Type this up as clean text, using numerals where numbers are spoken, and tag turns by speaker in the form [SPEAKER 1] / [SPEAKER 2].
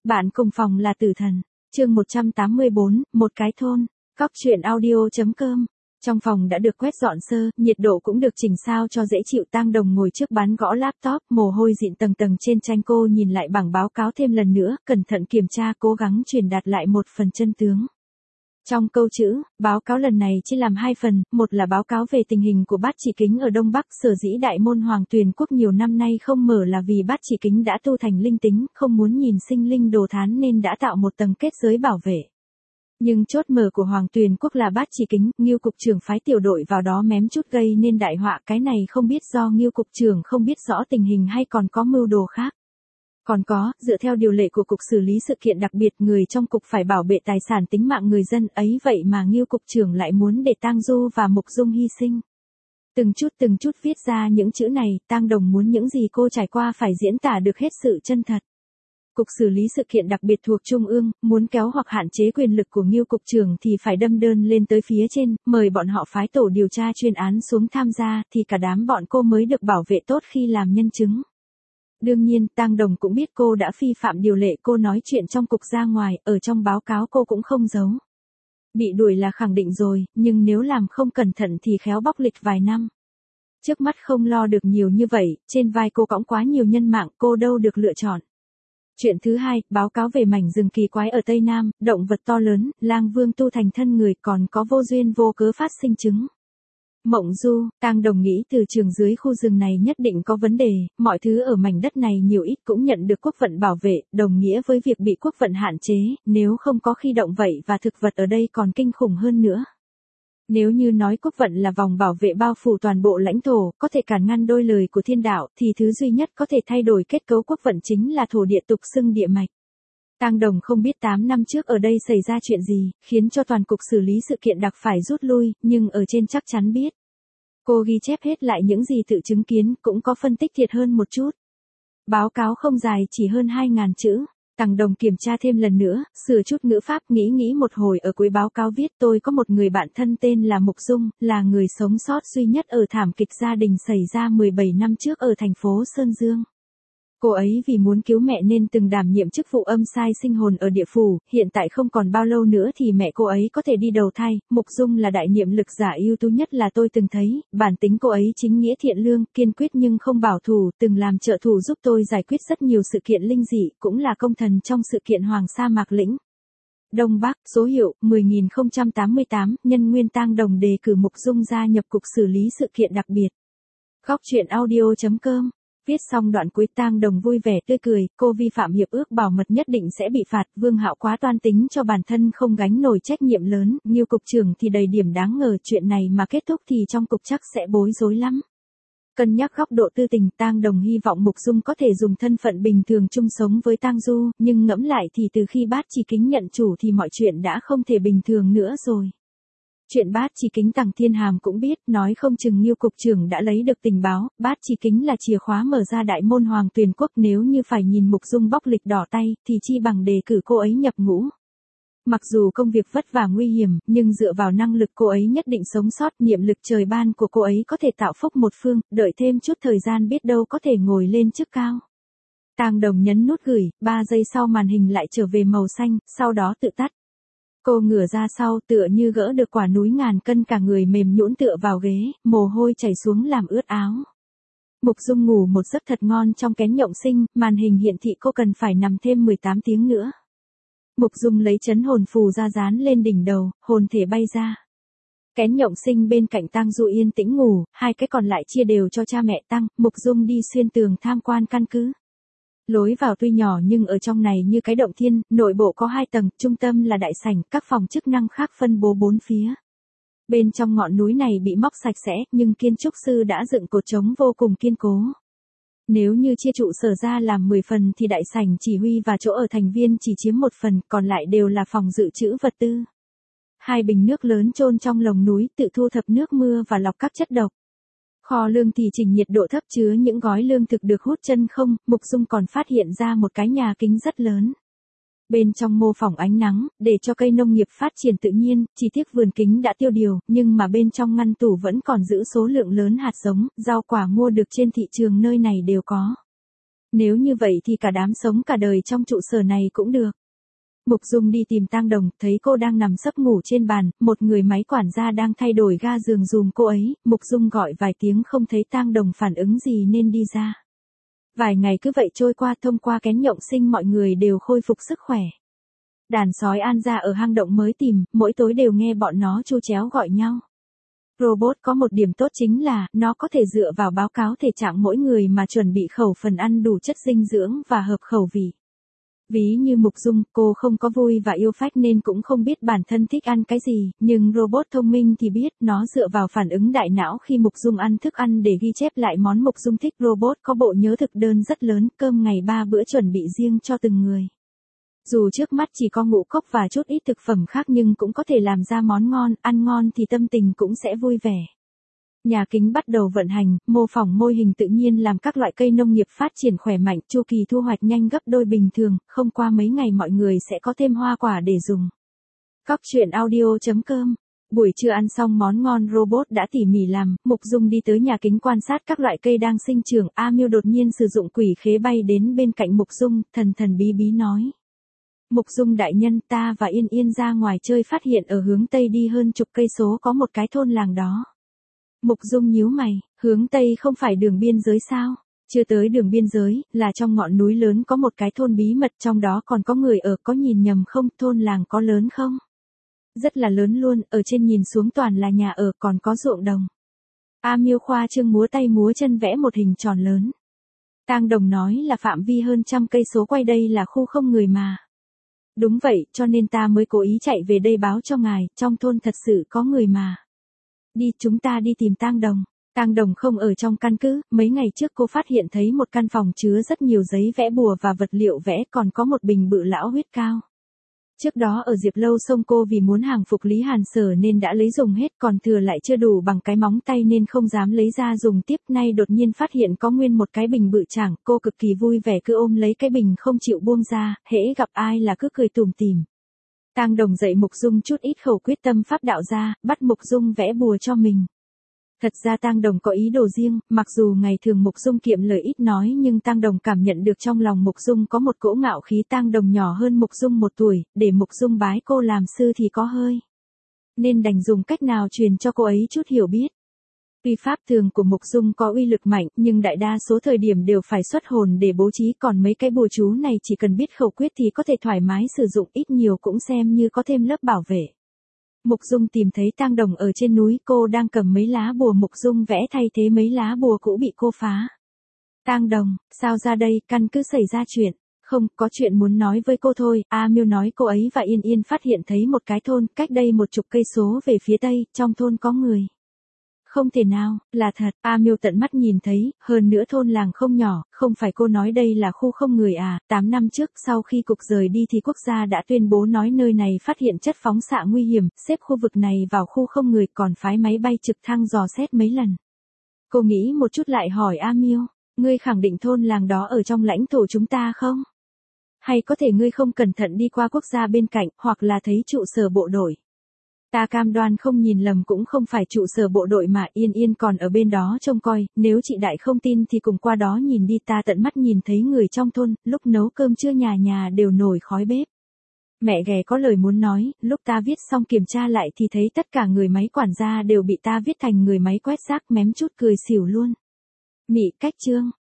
[SPEAKER 1] Bạn cùng phòng là tử thần. Chương 184, một cái thôn. Cóc truyện audio.com. Trong phòng đã được quét dọn sơ, nhiệt độ cũng được chỉnh sao cho dễ chịu. Tang Đồng ngồi trước bàn gõ laptop, mồ hôi dịn tầng tầng trên tranh. Cô nhìn lại bảng báo cáo thêm lần nữa, cẩn thận kiểm tra, cố gắng truyền đạt lại một phần chân tướng. Trong câu chữ, báo cáo lần này chia làm hai phần, một là báo cáo về tình hình của Bát Chỉ Kính ở Đông Bắc. Sở dĩ Đại Môn Hoàng Tuyền Quốc nhiều năm nay không mở là vì Bát Chỉ Kính đã tu thành linh tính, không muốn nhìn sinh linh đồ thán nên đã tạo một tầng kết giới bảo vệ. Nhưng chốt mở của Hoàng Tuyền Quốc là Bát Chỉ Kính, Ngưu cục trưởng phái tiểu đội vào đó mém chút gây nên đại họa. Cái này không biết do Ngưu cục trưởng không biết rõ tình hình hay còn có mưu đồ khác. Còn có, dựa theo điều lệ của cục xử lý sự kiện đặc biệt, người trong cục phải bảo vệ tài sản tính mạng người dân ấy, vậy mà Ngưu cục trưởng lại muốn để Tang Du và Mục Dung hy sinh. Từng chút viết ra những chữ này, Tang Đồng muốn những gì cô trải qua phải diễn tả được hết sự chân thật. Cục xử lý sự kiện đặc biệt thuộc Trung ương, muốn kéo hoặc hạn chế quyền lực của Ngưu cục trưởng thì phải đâm đơn lên tới phía trên, mời bọn họ phái tổ điều tra chuyên án xuống tham gia, thì cả đám bọn cô mới được bảo vệ tốt khi làm nhân chứng. Đương nhiên, Tang Đồng cũng biết cô đã vi phạm điều lệ. Cô nói chuyện trong cục ra ngoài, ở trong báo cáo cô cũng không giấu. Bị đuổi là khẳng định rồi, nhưng nếu làm không cẩn thận thì khéo bóc lịch vài năm. Trước mắt không lo được nhiều như vậy, trên vai cô cõng quá nhiều nhân mạng, cô đâu được lựa chọn. Chuyện thứ hai, báo cáo về mảnh rừng kỳ quái ở Tây Nam, động vật to lớn, lang vương tu thành thân người, còn có vô duyên vô cớ phát sinh trứng. Mộng du, Tang Đồng nghĩ từ trường dưới khu rừng này nhất định có vấn đề, mọi thứ ở mảnh đất này nhiều ít cũng nhận được quốc vận bảo vệ, đồng nghĩa với việc bị quốc vận hạn chế, nếu không có khi động vậy và thực vật ở đây còn kinh khủng hơn nữa. Nếu như nói quốc vận là vòng bảo vệ bao phủ toàn bộ lãnh thổ, có thể cản ngăn đôi lời của thiên đạo, thì thứ duy nhất có thể thay đổi kết cấu quốc vận chính là thổ địa, tục xưng địa mạch. Tang Đồng không biết 8 năm trước ở đây xảy ra chuyện gì, khiến cho toàn cục xử lý sự kiện đặc phải rút lui, nhưng ở trên chắc chắn biết. Cô ghi chép hết lại những gì tự chứng kiến, cũng có phân tích thiệt hơn một chút. Báo cáo không dài, chỉ hơn 2.000 chữ. Tang Đồng kiểm tra thêm lần nữa, sửa chút ngữ pháp, nghĩ một hồi, ở cuối báo cáo viết: tôi có một người bạn thân tên là Mục Dung, là người sống sót duy nhất ở thảm kịch gia đình xảy ra 17 năm trước ở thành phố Sơn Dương. Cô ấy vì muốn cứu mẹ nên từng đảm nhiệm chức vụ âm sai sinh hồn ở địa phủ, hiện tại không còn bao lâu nữa thì mẹ cô ấy có thể đi đầu thai. Mục Dung là đại niệm lực giả ưu tú nhất là tôi từng thấy, bản tính cô ấy chính nghĩa thiện lương, kiên quyết nhưng không bảo thủ, từng làm trợ thủ giúp tôi giải quyết rất nhiều sự kiện linh dị, cũng là công thần trong sự kiện Hoàng Sa Mạc Lĩnh. Đông Bắc, số hiệu 10.088, nhân nguyên. Tang Đồng đề cử Mục Dung gia nhập cục xử lý sự kiện đặc biệt. Cóc truyện audio.com. Viết xong đoạn cuối, Tang Đồng vui vẻ tươi cười, cô vi phạm hiệp ước bảo mật nhất định sẽ bị phạt. Vương Hạo quá toan tính cho bản thân không gánh nổi trách nhiệm lớn, Ngưu cục trưởng thì đầy điểm đáng ngờ, chuyện này mà kết thúc thì trong cục chắc sẽ bối rối lắm. Cân nhắc góc độ tư tình, Tang Đồng hy vọng Mục Dung có thể dùng thân phận bình thường chung sống với Tang Du, nhưng ngẫm lại thì từ khi Bát Chỉ Kính nhận chủ thì mọi chuyện đã không thể bình thường nữa rồi. Chuyện Bát Chỉ Kính Tằng Thiên Hàm cũng biết, nói không chừng Ngưu cục trưởng đã lấy được tình báo. Bát Chỉ Kính là chìa khóa mở ra Đại Môn Hoàng Tuyền Quốc, nếu như phải nhìn Mục Dung bóc lịch đỏ tay, thì chi bằng đề cử cô ấy nhập ngũ. Mặc dù công việc vất vả nguy hiểm, nhưng dựa vào năng lực cô ấy nhất định sống sót, niệm lực trời ban của cô ấy có thể tạo phúc một phương, đợi thêm chút thời gian biết đâu có thể ngồi lên chức cao. Tang Đồng nhấn nút gửi, 3 giây sau màn hình lại trở về màu xanh, sau đó tự tắt. Cô ngửa ra sau, tựa như gỡ được quả núi ngàn cân, cả người mềm nhũn tựa vào ghế, mồ hôi chảy xuống làm ướt áo. Mục Dung ngủ một giấc thật ngon trong kén nhộng sinh, màn hình hiển thị cô cần phải nằm thêm 18 tiếng nữa. Mục Dung lấy trấn hồn phù ra dán lên đỉnh đầu, hồn thể bay ra. Kén nhộng sinh bên cạnh Tang Du yên tĩnh ngủ, hai cái còn lại chia đều cho cha mẹ Tang. Mục Dung đi xuyên tường tham quan căn cứ. Lối vào tuy nhỏ nhưng ở trong này như cái động thiên, nội bộ có 2 tầng, trung tâm là đại sảnh, các phòng chức năng khác phân bố 4 phía. Bên trong ngọn núi này bị móc sạch sẽ, nhưng kiến trúc sư đã dựng cột trống vô cùng kiên cố. Nếu như chia trụ sở ra làm 10 phần thì đại sảnh chỉ huy và chỗ ở thành viên chỉ chiếm 1 phần, còn lại đều là phòng dự trữ vật tư. 2 bình nước lớn chôn trong lồng núi, tự thu thập nước mưa và lọc các chất độc. Kho lương thì chỉnh nhiệt độ thấp chứa những gói lương thực được hút chân không. Mục Dung còn phát hiện ra một cái nhà kính rất lớn. Bên trong mô phỏng ánh nắng, để cho cây nông nghiệp phát triển tự nhiên, chỉ tiếc vườn kính đã tiêu điều, nhưng mà bên trong ngăn tủ vẫn còn giữ số lượng lớn hạt giống, rau quả mua được trên thị trường nơi này đều có. Nếu như vậy thì cả đám sống cả đời trong trụ sở này cũng được. Mục Dung đi tìm Tang Đồng, thấy cô đang nằm sấp ngủ trên bàn, một người máy quản gia đang thay đổi ga giường giùm cô ấy, Mục Dung gọi vài tiếng không thấy Tang Đồng phản ứng gì nên đi ra. Vài ngày cứ vậy trôi qua, thông qua kén nhộng sinh mọi người đều khôi phục sức khỏe. Đàn sói An gia ở hang động mới tìm, mỗi tối đều nghe bọn nó chu chéo gọi nhau. Robot có một điểm tốt chính là, nó có thể dựa vào báo cáo thể trạng mỗi người mà chuẩn bị khẩu phần ăn đủ chất dinh dưỡng và hợp khẩu vị. Ví như Mục Dung, cô không có vui và yêu phách nên cũng không biết bản thân thích ăn cái gì, nhưng robot thông minh thì biết, nó dựa vào phản ứng đại não khi Mục Dung ăn thức ăn để ghi chép lại món Mục Dung thích. Robot có bộ nhớ thực đơn rất lớn, cơm ngày 3 bữa chuẩn bị riêng cho từng người. Dù trước mắt chỉ có ngũ cốc và chút ít thực phẩm khác nhưng cũng có thể làm ra món ngon, ăn ngon thì tâm tình cũng sẽ vui vẻ. Nhà kính bắt đầu vận hành, mô phỏng mô hình tự nhiên làm các loại cây nông nghiệp phát triển khỏe mạnh, chu kỳ thu hoạch nhanh gấp đôi bình thường, không qua mấy ngày mọi người sẽ có thêm hoa quả để dùng. Cóc truyện audio.com. Buổi trưa ăn xong món ngon robot đã tỉ mỉ làm, Mục Dung đi tới nhà kính quan sát các loại cây đang sinh trưởng, A Miêu đột nhiên sử dụng quỷ khế bay đến bên cạnh Mục Dung, thần thần bí bí nói. Mục Dung đại nhân, ta và Yên Yên ra ngoài chơi phát hiện ở hướng Tây đi hơn chục cây số có một cái thôn làng đó. Mục Dung nhíu mày, hướng Tây không phải đường biên giới sao? Chưa tới đường biên giới, là trong ngọn núi lớn có một cái thôn bí mật, trong đó còn có người ở, có nhìn nhầm không? Thôn làng có lớn không? Rất là lớn luôn, ở trên nhìn xuống toàn là nhà ở, còn có ruộng đồng. A Miêu khoa trương múa tay múa chân vẽ một hình tròn lớn. Tang Đồng nói là phạm vi hơn 100 cây số quay đây là khu không người mà. Đúng vậy, cho nên ta mới cố ý chạy về đây báo cho ngài, trong thôn thật sự có người mà. Đi, chúng ta đi tìm Tang Đồng. Tang Đồng không ở trong căn cứ, mấy ngày trước cô phát hiện thấy một căn phòng chứa rất nhiều giấy vẽ bùa và vật liệu vẽ, còn có một bình bự lão huyết cao. Trước đó ở Diệp Lâu Sông cô vì muốn hàng phục Lý Hàn Sở nên đã lấy dùng hết, còn thừa lại chưa đủ bằng cái móng tay nên không dám lấy ra dùng tiếp. Nay đột nhiên phát hiện có nguyên một cái bình bự chảng, cô cực kỳ vui vẻ cứ ôm lấy cái bình không chịu buông ra, hễ gặp ai là cứ cười tủm tỉm. Tang Đồng dạy Mục Dung chút ít khẩu quyết tâm pháp đạo ra, bắt Mục Dung vẽ bùa cho mình. Thật ra Tang Đồng có ý đồ riêng, mặc dù ngày thường Mục Dung kiệm lời ít nói nhưng Tang Đồng cảm nhận được trong lòng Mục Dung có một cỗ ngạo khí. Tang Đồng nhỏ hơn Mục Dung 1 tuổi, để Mục Dung bái cô làm sư thì có hơi. Nên đành dùng cách nào truyền cho cô ấy chút hiểu biết. Tuy pháp thường của Mục Dung có uy lực mạnh nhưng đại đa số thời điểm đều phải xuất hồn để bố trí, còn mấy cái bùa chú này chỉ cần biết khẩu quyết thì có thể thoải mái sử dụng, ít nhiều cũng xem như có thêm lớp bảo vệ. Mục Dung tìm thấy Tang Đồng ở trên núi, cô đang cầm mấy lá bùa Mục Dung vẽ thay thế mấy lá bùa cũ bị cô phá. Tang Đồng, sao ra đây, căn cứ xảy ra chuyện. Không, có chuyện muốn nói với cô thôi. A Miêu nói cô ấy và Yên Yên phát hiện thấy một cái thôn, cách đây 10 cây số về phía tây, trong thôn có người. Không thể nào, là thật, A Miêu tận mắt nhìn thấy, hơn nữa thôn làng không nhỏ, không phải cô nói đây là khu không người à? 8 năm trước, sau khi cục rời đi thì quốc gia đã tuyên bố nói nơi này phát hiện chất phóng xạ nguy hiểm, xếp khu vực này vào khu không người, còn phái máy bay trực thăng dò xét mấy lần. Cô nghĩ một chút lại hỏi A Miêu, ngươi khẳng định thôn làng đó ở trong lãnh thổ chúng ta không? Hay có thể ngươi không cẩn thận đi qua quốc gia bên cạnh, hoặc là thấy trụ sở bộ đội? Ta cam đoan không nhìn lầm, cũng không phải trụ sở bộ đội mà, Yên Yên còn ở bên đó trông coi, nếu chị Đại không tin thì cùng qua đó nhìn đi. Ta tận mắt nhìn thấy người trong thôn, lúc nấu cơm trưa nhà nhà đều nổi khói bếp. Mẹ ghẻ có lời muốn nói, lúc ta viết xong kiểm tra lại thì thấy tất cả người máy quản gia đều bị ta viết thành người máy quét rác, mém chút cười xỉu luôn. Mị cách chương.